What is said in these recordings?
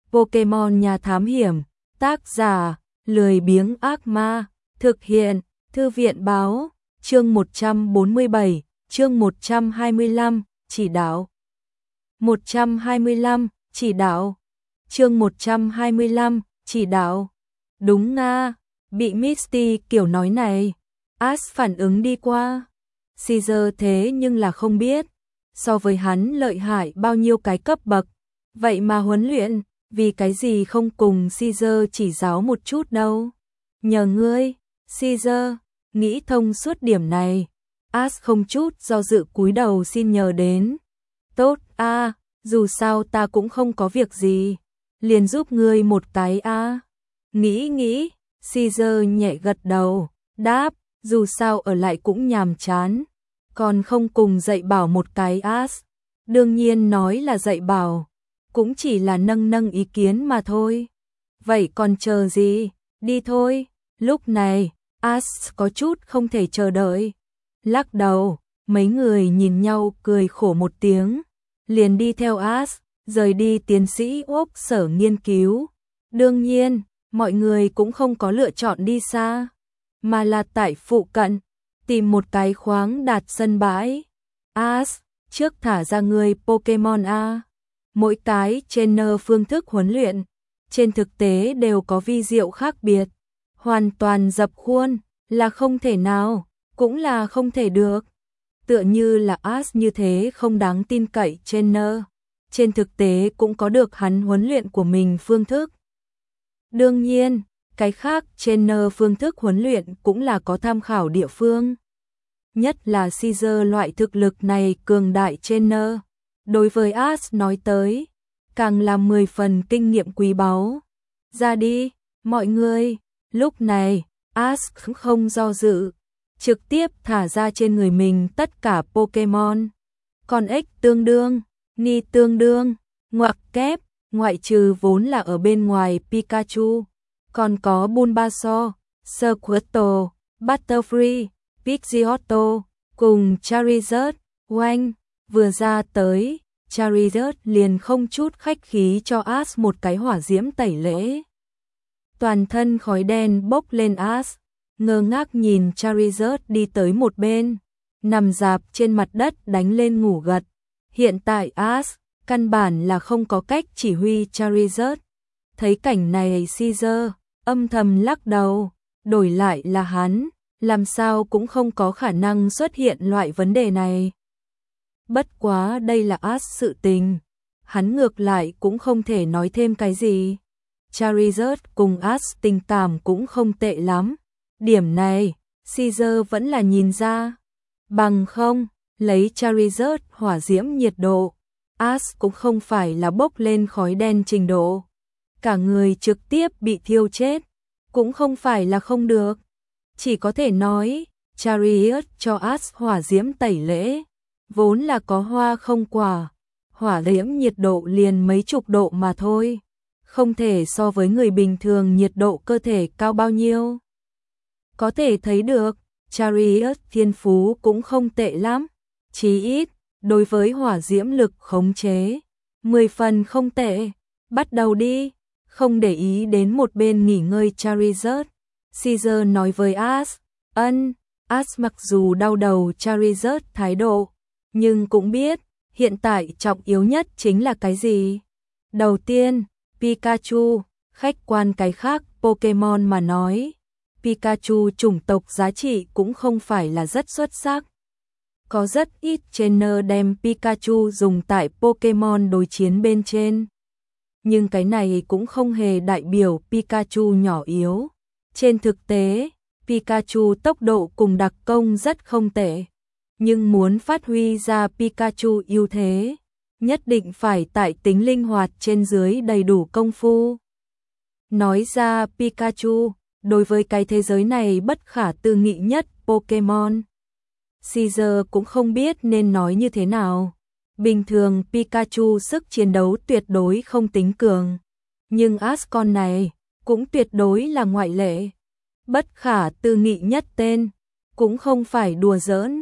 Pokemon nhà thám hiểm, tác giả, lười biếng ác ma, thực hiện, thư viện báo, chương 147, chương 125, chỉ đạo. 125, chỉ đạo. Chương 125, chỉ đạo. Đúng nga, bị Misty kiểu nói này. Ash phản ứng đi qua. Caesar thế nhưng là không biết. So với hắn lợi hại bao nhiêu cái cấp bậc. Vậy mà huấn luyện, vì cái gì không cùng Caesar chỉ giáo một chút đâu. Nhờ ngươi, Caesar, nghĩ thông suốt điểm này. Ash không chút do dự cúi đầu xin nhờ đến. Tốt a, dù sao ta cũng không có việc gì. Liền giúp ngươi một cái a. Nghĩ, Caesar nhẹ gật đầu, đáp, dù sao ở lại cũng nhàm chán. Còn không cùng dạy bảo một cái Ash. Đương nhiên nói là dạy bảo, cũng chỉ là nâng ý kiến mà thôi. Vậy còn chờ gì, đi thôi. Lúc này, Ash có chút không thể chờ đợi. Lắc đầu, mấy người nhìn nhau cười khổ một tiếng. Liền đi theo Ash, rời đi tiến sĩ Úc sở nghiên cứu. Đương nhiên, mọi người cũng không có lựa chọn đi xa, mà là tại phụ cận, tìm một cái khoáng đạt sân bãi. Ash, trước thả ra người Pokemon A. Mỗi cái trainer phương thức huấn luyện, trên thực tế đều có vi diệu khác biệt. Hoàn toàn dập khuôn, là không thể nào, cũng là không thể được. Tựa như là Ash như thế không đáng tin cậy trainer. Trên thực tế cũng có được hắn huấn luyện của mình phương thức. Đương nhiên, cái khác trainer phương thức huấn luyện cũng là có tham khảo địa phương. Nhất là Caesar loại thực lực này cường đại trainer. Đối với Ash nói tới, càng là 10 phần kinh nghiệm quý báu. Ra đi, mọi người. Lúc này, Ash không do dự, trực tiếp thả ra trên người mình tất cả Pokemon. Còn X tương đương, Ni tương đương, ngoặc kép, ngoại trừ vốn là ở bên ngoài Pikachu. Còn có Bulbasaur, Squirtle, Butterfree, Pidgeotto, cùng Charizard. Oanh, vừa ra tới, Charizard liền không chút khách khí cho Ash một cái hỏa diễm tẩy lễ. Toàn thân khói đen bốc lên. Ash ngơ ngác nhìn Charizard đi tới một bên, nằm rạp trên mặt đất đánh lên ngủ gật. Hiện tại Ash căn bản là không có cách chỉ huy Charizard. Thấy cảnh này Caesar âm thầm lắc đầu, đổi lại là hắn, làm sao cũng không có khả năng xuất hiện loại vấn đề này. Bất quá đây là Ash sự tình, hắn ngược lại cũng không thể nói thêm cái gì. Charizard cùng Ash tình cảm cũng không tệ lắm. Điểm này, Caesar vẫn là nhìn ra. Bằng không, lấy Charizard hỏa diễm nhiệt độ, Ash cũng không phải là bốc lên khói đen trình độ. Cả người trực tiếp bị thiêu chết, cũng không phải là không được. Chỉ có thể nói, Charizard cho Ash hỏa diễm tẩy lễ, vốn là có hoa không quả, hỏa diễm nhiệt độ liền mấy chục độ mà thôi. Không thể so với người bình thường nhiệt độ cơ thể cao bao nhiêu. Có thể thấy được, Charizard thiên phú cũng không tệ lắm. Chí ít, đối với hỏa diễm lực khống chế, 10 phần không tệ. Bắt đầu đi, không để ý đến một bên nghỉ ngơi Charizard. Caesar nói với Ash, Ash mặc dù đau đầu Charizard thái độ, nhưng cũng biết, hiện tại trọng yếu nhất chính là cái gì. Đầu tiên, Pikachu, khách quan cái khác Pokemon mà nói, Pikachu chủng tộc giá trị cũng không phải là rất xuất sắc. Có rất ít trainer đem Pikachu dùng tại Pokemon đối chiến bên trên. Nhưng cái này cũng không hề đại biểu Pikachu nhỏ yếu. Trên thực tế, Pikachu tốc độ cùng đặc công rất không tệ. Nhưng muốn phát huy ra Pikachu ưu thế, nhất định phải tại tính linh hoạt trên dưới đầy đủ công phu. Nói ra Pikachu, đối với cái thế giới này bất khả tư nghị nhất Pokemon, Caesar cũng không biết nên nói như thế nào. Bình thường Pikachu sức chiến đấu tuyệt đối không tính cường, nhưng Ash con này cũng tuyệt đối là ngoại lệ. Bất khả tư nghị nhất tên, cũng không phải đùa giỡn.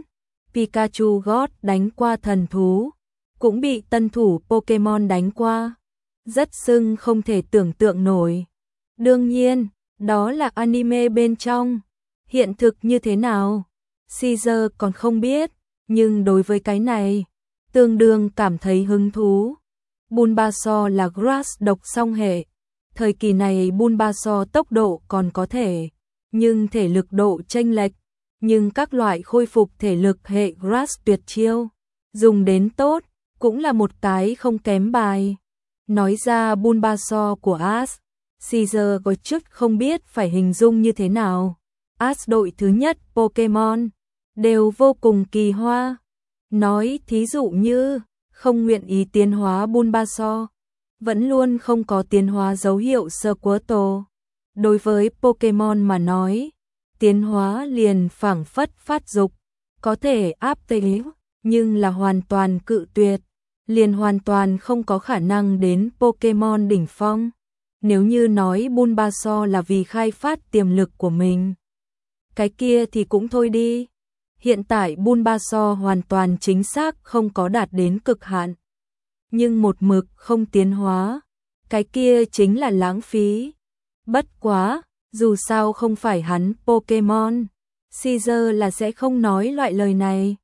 Pikachu God đánh qua thần thú, cũng bị tân thủ Pokemon đánh qua. rất sưng không thể tưởng tượng nổi. Đương nhiên, đó là anime bên trong. Hiện thực như thế nào? Caesar còn không biết, nhưng đối với cái này, tương đương cảm thấy hứng thú. Bulbasaur là grass độc song hệ. Thời kỳ này Bulbasaur tốc độ còn có thể, nhưng thể lực độ chênh lệch. Nhưng các loại khôi phục thể lực hệ grass tuyệt chiêu, dùng đến tốt, cũng là một cái không kém bài. Nói ra Bulbasaur của Ash, Caesar có chút không biết phải hình dung như thế nào. Ash đội thứ nhất Pokemon, đều vô cùng kỳ hoa. Nói thí dụ như, không nguyện ý tiến hóa Bulbasaur, vẫn luôn không có tiến hóa dấu hiệu Squirtle. Đối với Pokemon mà nói, tiến hóa liền phảng phất phát dục, có thể áp tế, nhưng là hoàn toàn cự tuyệt, liền hoàn toàn không có khả năng đến Pokemon đỉnh phong. Nếu như nói Bulbasaur là vì khai phát tiềm lực của mình, cái kia thì cũng thôi đi. Hiện tại Bulbasaur hoàn toàn chính xác không có đạt đến cực hạn, nhưng một mực không tiến hóa, cái kia chính là lãng phí. Bất quá, dù sao không phải hắn Pokemon, Caesar là sẽ không nói loại lời này.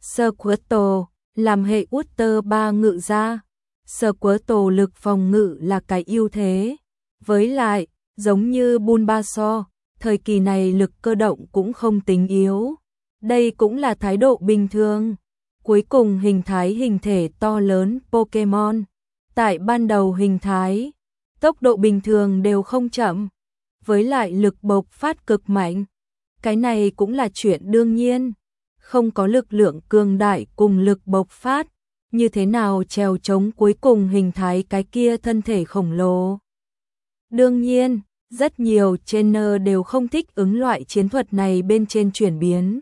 Squirtle làm hệ Water 3 ngự ra, Squirtle lực phòng ngự là cái ưu thế. Với lại, giống như Bulbasaur, thời kỳ này lực cơ động cũng không tính yếu. Đây cũng là thái độ bình thường. Cuối cùng hình thái hình thể to lớn Pokemon, tại ban đầu hình thái, tốc độ bình thường đều không chậm, với lại lực bộc phát cực mạnh. Cái này cũng là chuyện đương nhiên, không có lực lượng cường đại cùng lực bộc phát, như thế nào trèo chống cuối cùng hình thái cái kia thân thể khổng lồ. Đương nhiên, rất nhiều trainer đều không thích ứng loại chiến thuật này bên trên chuyển biến.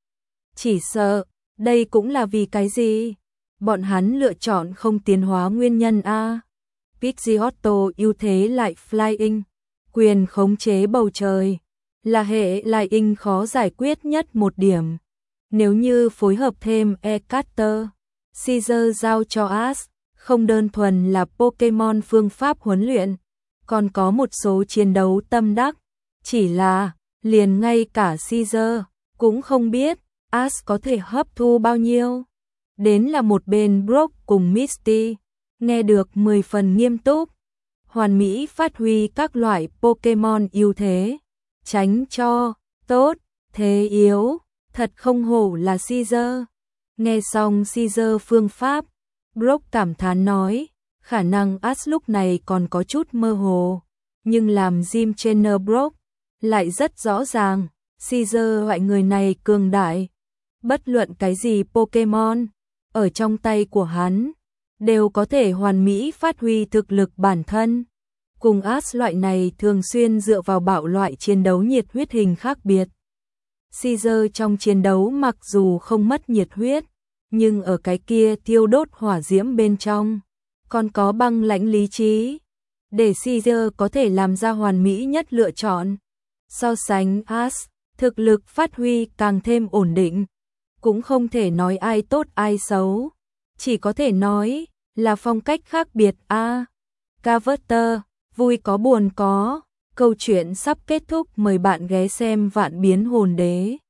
Chỉ sợ, đây cũng là vì cái gì? Bọn hắn lựa chọn không tiến hóa nguyên nhân a. Pidgeotto ưu thế lại Flying, quyền khống chế bầu trời, là hệ Flying khó giải quyết nhất một điểm. Nếu như phối hợp thêm E-Carter, Caesar giao cho Ash, không đơn thuần là Pokemon phương pháp huấn luyện, còn có một số chiến đấu tâm đắc. Chỉ là, liền ngay cả Caesar cũng không biết Ash có thể hấp thu bao nhiêu. Đến là một bên Brock cùng Misty, nghe được 10 phần nghiêm túc, hoàn mỹ phát huy các loại Pokemon ưu thế, tránh cho tốt, thế yếu, thật không hổ là Caesar. Nghe xong Caesar phương pháp, Brock cảm thán nói, khả năng Ash lúc này còn có chút mơ hồ, nhưng làm gym trainer Brock lại rất rõ ràng, Caesar loại người này cường đại. Bất luận cái gì Pokemon, ở trong tay của hắn, đều có thể hoàn mỹ phát huy thực lực bản thân. Cùng Ash loại này thường xuyên dựa vào bạo loại chiến đấu nhiệt huyết hình khác biệt. Caesar trong chiến đấu mặc dù không mất nhiệt huyết, nhưng ở cái kia thiêu đốt hỏa diễm bên trong, còn có băng lãnh lý trí, để Caesar có thể làm ra hoàn mỹ nhất lựa chọn. So sánh Ash, thực lực phát huy càng thêm ổn định. Cũng không thể nói ai tốt ai xấu, chỉ có thể nói là phong cách khác biệt a. Carver, vui có buồn có, câu chuyện sắp kết thúc, mời bạn ghé xem Vạn Biến Hồn Đế.